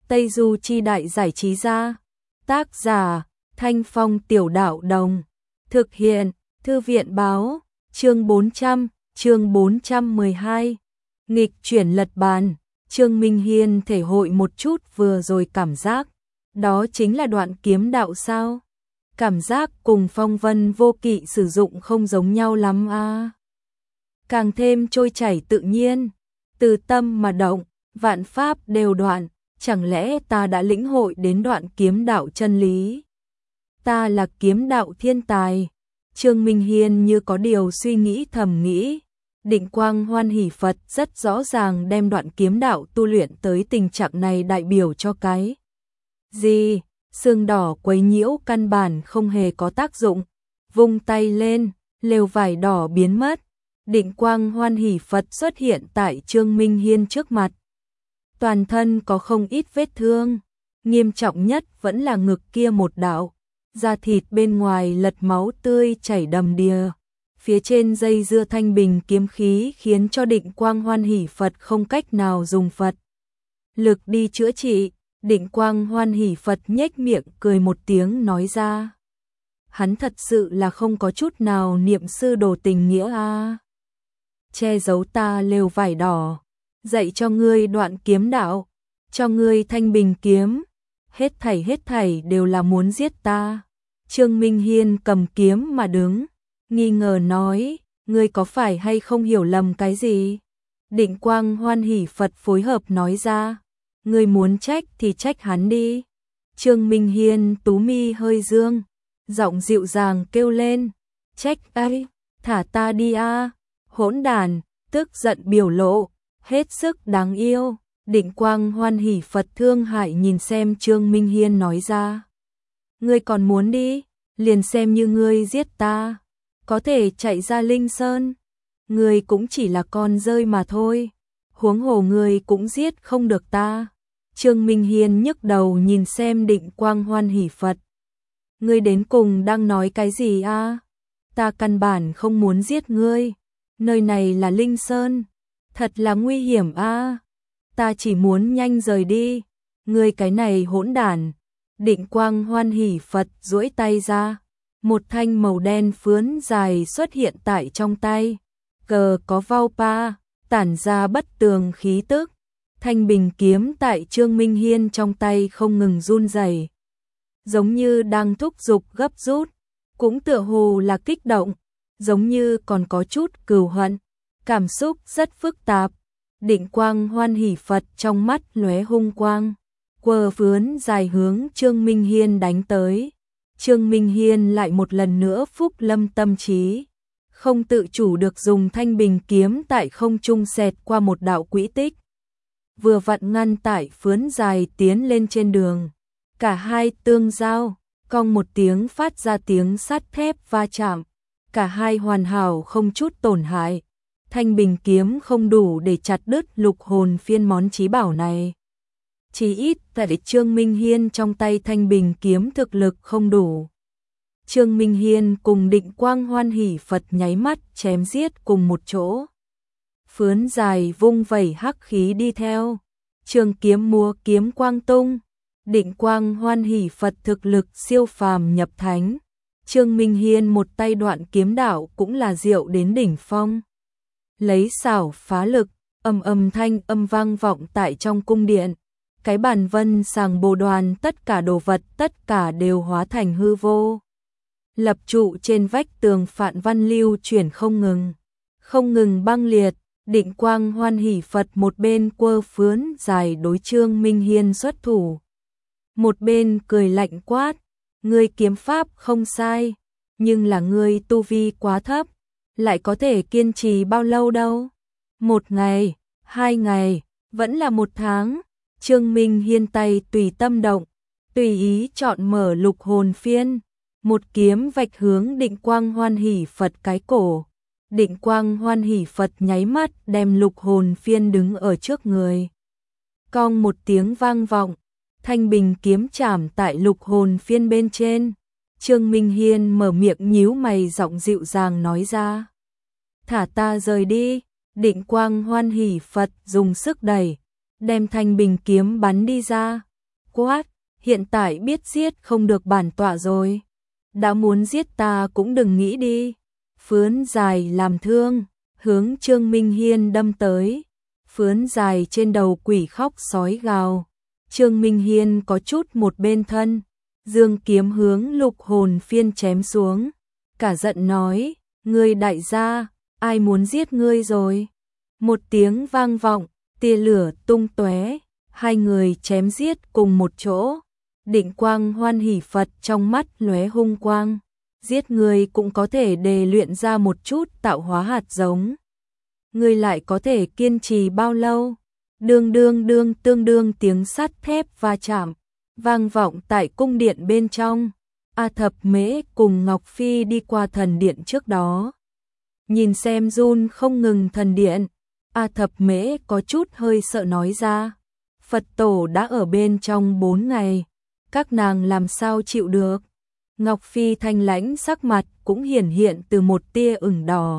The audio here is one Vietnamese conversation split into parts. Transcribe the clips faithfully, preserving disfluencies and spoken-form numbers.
Tây Du Chi Đại Giải Trí Gia. Tác giả, Thanh Phong Tiểu Đạo Đồng. Thực hiện, Thư viện Báo. Chương bốn trăm, chương bốn trăm mười hai. Nghịch chuyển lật bàn. Trương Minh Hiên thể hội một chút vừa rồi cảm giác. Đó chính là đoạn kiếm đạo sao? Cảm giác cùng Phong Vân Vô Kỵ sử dụng không giống nhau lắm à. Càng thêm trôi chảy tự nhiên, từ tâm mà động, vạn pháp đều đoạn, chẳng lẽ ta đã lĩnh hội đến đoạn kiếm đạo chân lý? Ta là kiếm đạo thiên tài. Trương Minh Hiên như có điều suy nghĩ thầm nghĩ. Định Quang Hoan Hỷ Phật rất rõ ràng đem đoạn kiếm đạo tu luyện tới tình trạng này đại biểu cho cái gì? Xương đỏ quấy nhiễu căn bản không hề có tác dụng. Vung tay lên, lều vải đỏ biến mất. Định Quang Hoan Hỷ Phật xuất hiện tại Trương Minh Hiên trước mặt. Toàn thân có không ít vết thương, nghiêm trọng nhất vẫn là ngực kia một đạo, da thịt bên ngoài lật máu tươi chảy đầm đìa. Phía trên dây dưa thanh bình kiếm khí khiến cho Định Quang Hoan Hỷ Phật không cách nào dùng Phật lực đi chữa trị. Định Quang Hoan Hỷ Phật nhếch miệng cười một tiếng nói ra. Hắn thật sự là không có chút nào niệm sư đồ tình nghĩa a. À. Che giấu ta lều vải đỏ, dạy cho ngươi đoạn kiếm đạo, cho ngươi thanh bình kiếm, hết thảy hết thảy đều là muốn giết ta. Trương Minh Hiên cầm kiếm mà đứng, nghi ngờ nói, ngươi có phải hay không hiểu lầm cái gì? Định Quang Hoan Hỷ Phật phối hợp nói ra, ngươi muốn trách thì trách hắn đi. Trương Minh Hiên tú mi hơi dương, giọng dịu dàng kêu lên, trách ai, thả ta đi a. Hỗn đàn, tức giận biểu lộ, hết sức đáng yêu. Định Quang Hoan Hỷ Phật thương hại nhìn xem Trương Minh Hiên nói ra. Ngươi còn muốn đi, liền xem như ngươi giết ta, có thể chạy ra Linh Sơn. Ngươi cũng chỉ là con rơi mà thôi, huống hồ ngươi cũng giết không được ta. Trương Minh Hiên nhức đầu nhìn xem Định Quang Hoan Hỷ Phật. Ngươi đến cùng đang nói cái gì a? À? Ta căn bản không muốn giết ngươi. Nơi này là Linh Sơn, thật là nguy hiểm a. À? Ta chỉ muốn nhanh rời đi. Ngươi cái này hỗn đản. Định Quang Hoan Hỷ Phật duỗi tay ra, một thanh màu đen phướn dài xuất hiện tại trong tay. Cờ có vau pa, tản ra bất tường khí tức. Thanh bình kiếm tại Trương Minh Hiên trong tay không ngừng run rẩy, giống như đang thúc giục gấp rút, cũng tựa hồ là kích động, giống như còn có chút cừu hận, cảm xúc rất phức tạp. Định Quang Hoan Hỷ Phật trong mắt lóe hung quang, quờ phướn dài hướng Trương Minh Hiên đánh tới. Trương Minh Hiên lại một lần nữa phúc lâm tâm trí, không tự chủ được dùng thanh bình kiếm tại không trung xẹt qua một đạo quỹ tích, vừa vặn ngăn tại phướn dài tiến lên trên đường. Cả hai tương giao, cong một tiếng phát ra tiếng sắt thép va chạm, cả hai hoàn hảo không chút tổn hại. Thanh bình kiếm không đủ để chặt đứt lục hồn phiên món chí bảo này. Chỉ ít tại Trương Minh Hiên trong tay thanh bình kiếm thực lực không đủ. Trương Minh Hiên cùng Định Quang Hoan Hỷ Phật nháy mắt chém giết cùng một chỗ. Phướn dài vung vẩy hắc khí đi theo, trường kiếm múa kiếm quang tung. Định Quang Hoan Hỷ Phật thực lực siêu phàm nhập thánh. Trương Minh Hiên một tay đoạn kiếm đạo cũng là diệu đến đỉnh phong. Lấy xảo phá lực, âm âm thanh âm vang vọng tại trong cung điện. Cái bàn vân sàng bồ đoàn tất cả đồ vật tất cả đều hóa thành hư vô. Lập trụ trên vách tường phạn văn lưu chuyển không ngừng, không ngừng băng liệt. Định Quang Hoan Hỷ Phật một bên quơ phướn dài đối Trương Minh Hiên xuất thủ, một bên cười lạnh quát, ngươi kiếm pháp không sai, nhưng là ngươi tu vi quá thấp, lại có thể kiên trì bao lâu đâu? Một ngày, hai ngày, vẫn là một tháng. Trương Minh Hiên tay tùy tâm động, tùy ý chọn mở lục hồn phiên, một kiếm vạch hướng Định Quang Hoan Hỷ Phật cái cổ. Định Quang Hoan Hỷ Phật nháy mắt đem lục hồn phiên đứng ở trước người. Cong một tiếng vang vọng, thanh bình kiếm chạm tại lục hồn phiên bên trên. Trương Minh Hiên mở miệng nhíu mày giọng dịu dàng nói ra. Thả ta rời đi. Định Quang Hoan Hỷ Phật dùng sức đẩy, đem thanh bình kiếm bắn đi ra. quát, hiện tại biết giết không được bản tọa rồi. Đã muốn giết ta cũng đừng nghĩ đi. Phướn dài làm thương, hướng Trương Minh Hiên đâm tới. Phướn dài trên đầu quỷ khóc sói gào. Trương Minh Hiên có chút một bên thân, dương kiếm hướng Lục Hồn Phiên chém xuống. Cả giận nói, ngươi đại gia, ai muốn giết ngươi rồi? Một tiếng vang vọng, tia lửa tung tóe, hai người chém giết cùng một chỗ. Định Quang Hoan Hỷ Phật trong mắt lóe hung quang, giết người cũng có thể đề luyện ra một chút tạo hóa hạt giống. Ngươi lại có thể kiên trì bao lâu? Đương đương đương tương đương tiếng sắt thép va chạm, vang vọng tại cung điện bên trong. A Thập Mễ cùng Ngọc Phi đi qua thần điện trước đó. Nhìn xem run không ngừng thần điện, A Thập Mễ có chút hơi sợ nói ra. Phật tổ đã ở bên trong bốn ngày, các nàng làm sao chịu được? Ngọc Phi thanh lãnh sắc mặt cũng hiển hiện từ một tia ửng đỏ.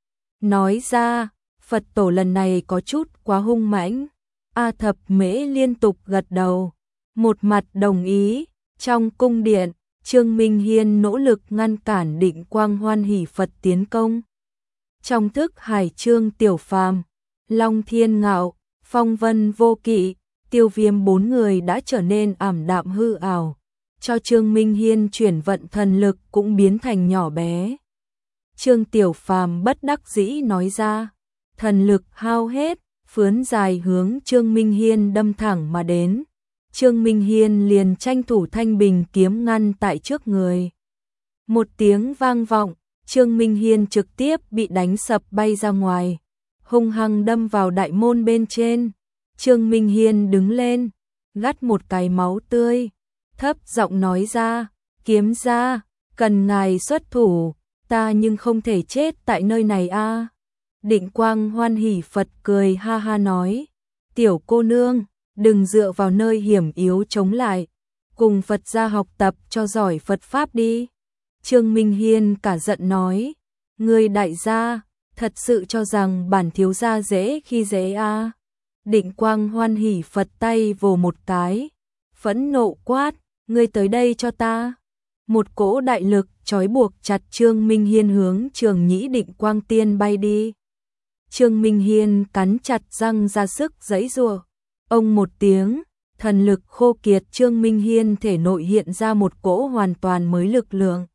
Nói ra, Phật tổ lần này có chút quá hung mãnh. A Thập Mễ liên tục gật đầu, một mặt đồng ý. Trong cung điện, Trương Minh Hiên nỗ lực ngăn cản Định Quang Hoan Hỷ Phật tiến công. Trong thức Hải Trương Tiểu Phàm, Long Thiên Ngạo, Phong Vân Vô Kỵ, Tiêu Viêm bốn người đã trở nên ảm đạm hư ảo, cho Trương Minh Hiên chuyển vận thần lực cũng biến thành nhỏ bé. Trương Tiểu Phàm bất đắc dĩ nói ra, thần lực hao hết, phướn dài hướng Trương Minh Hiên đâm thẳng mà đến. Trương Minh Hiên liền tranh thủ thanh bình kiếm ngăn tại trước người. Một tiếng vang vọng, Trương Minh Hiên trực tiếp bị đánh sập bay ra ngoài, hung hăng đâm vào đại môn bên trên. Trương Minh Hiên đứng lên, gắt một cái máu tươi, thấp giọng nói ra, kiếm ra, cần ngài xuất thủ, ta nhưng không thể chết tại nơi này a. À. Định Quang Hoan Hỷ Phật cười ha ha nói, tiểu cô nương, đừng dựa vào nơi hiểm yếu chống lại, cùng Phật gia học tập cho giỏi Phật Pháp đi. Trương Minh Hiên cả giận nói, ngươi đại gia, thật sự cho rằng bản thiếu gia dễ khi dễ a? À. Định Quang Hoan Hỷ Phật tay vồ một cái, phẫn nộ quát, ngươi tới đây cho ta. Một cỗ đại lực trói buộc chặt Trương Minh Hiên hướng Trường Nhĩ Định Quang Tiên bay đi. Trương Minh Hiên cắn chặt răng ra sức giãy giụa. Ông một tiếng, thần lực khô kiệt, Trương Minh Hiên thể nội hiện ra một cỗ hoàn toàn mới lực lượng.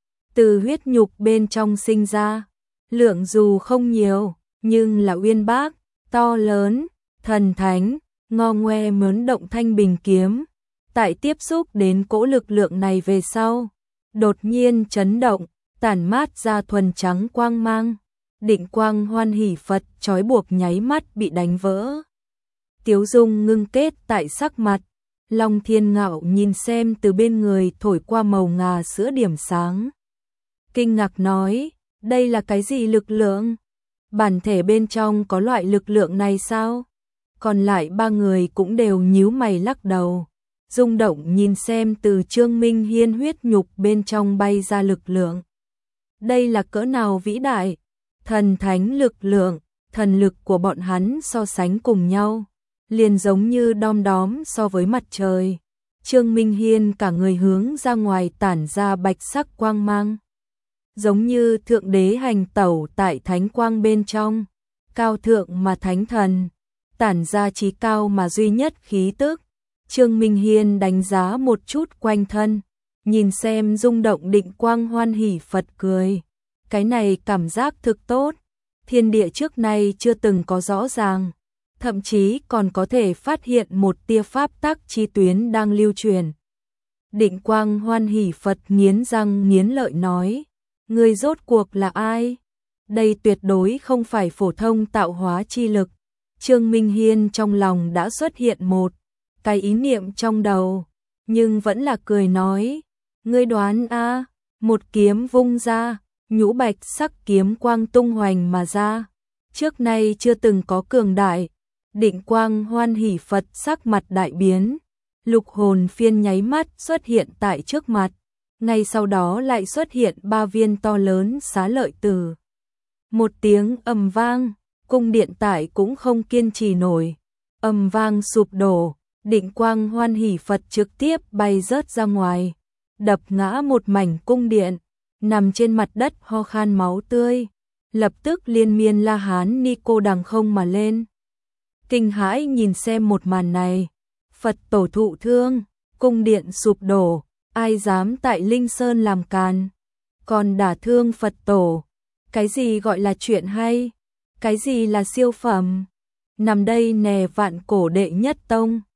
Từ huyết nhục bên trong sinh ra, lượng dù không nhiều, nhưng là uyên bác, to lớn, thần thánh, ngo ngoe mớn động thanh bình kiếm. Tại tiếp xúc đến cỗ lực lượng này về sau, đột nhiên chấn động, tản mát ra thuần trắng quang mang. Định Quang Hoan Hỷ Phật trói buộc nháy mắt bị đánh vỡ. Tiếu dung ngưng kết tại sắc mặt. Long Thiên Ngạo nhìn xem từ bên người thổi qua màu ngà sữa điểm sáng. Kinh ngạc nói, đây là cái gì lực lượng? Bản thể bên trong có loại lực lượng này sao? Còn lại ba người cũng đều nhíu mày lắc đầu, rung động nhìn xem từ Trương Minh Hiên huyết nhục bên trong bay ra lực lượng. Đây là cỡ nào vĩ đại, thần thánh lực lượng, thần lực của bọn hắn so sánh cùng nhau, liền giống như đom đóm so với mặt trời. Trương Minh Hiên cả người hướng ra ngoài tản ra bạch sắc quang mang, giống như thượng đế hành tẩu tại thánh quang bên trong, cao thượng mà thánh thần, tản ra trí cao mà duy nhất khí tức. Trương Minh Hiên đánh giá một chút quanh thân, nhìn xem rung động Định Quang Hoan Hỷ Phật cười, cái này cảm giác thực tốt, thiên địa trước nay chưa từng có rõ ràng, thậm chí còn có thể phát hiện một tia pháp tắc chi tuyến đang lưu truyền. Định Quang Hoan Hỷ Phật nghiến răng nghiến lợi nói, ngươi rốt cuộc là ai? Đây tuyệt đối không phải phổ thông tạo hóa chi lực. Trương Minh Hiên trong lòng đã xuất hiện một cái ý niệm trong đầu, nhưng vẫn là cười nói, ngươi đoán a? Một kiếm vung ra, nhũ bạch sắc kiếm quang tung hoành mà ra, trước nay chưa từng có cường đại. Định Quang Hoan Hỷ Phật sắc mặt đại biến, Lục Hồn Phiên nháy mắt xuất hiện tại trước mặt, ngay sau đó lại xuất hiện ba viên to lớn xá lợi tử. Một tiếng ầm vang, cung điện tại cũng không kiên trì nổi, ầm vang sụp đổ, Định quang hoan hỷ Phật trực tiếp bay rớt ra ngoài, đập ngã một mảnh cung điện, nằm trên mặt đất ho khan máu tươi. Lập tức liên miên La Hán ni cô đằng không mà lên. Kinh hãi nhìn xem một màn này, Phật tổ thụ thương, cung điện sụp đổ, ai dám tại Linh Sơn làm càn, còn đả thương Phật tổ. Cái gì gọi là chuyện hay, cái gì là siêu phẩm, nằm đây nè vạn cổ đệ nhất tông.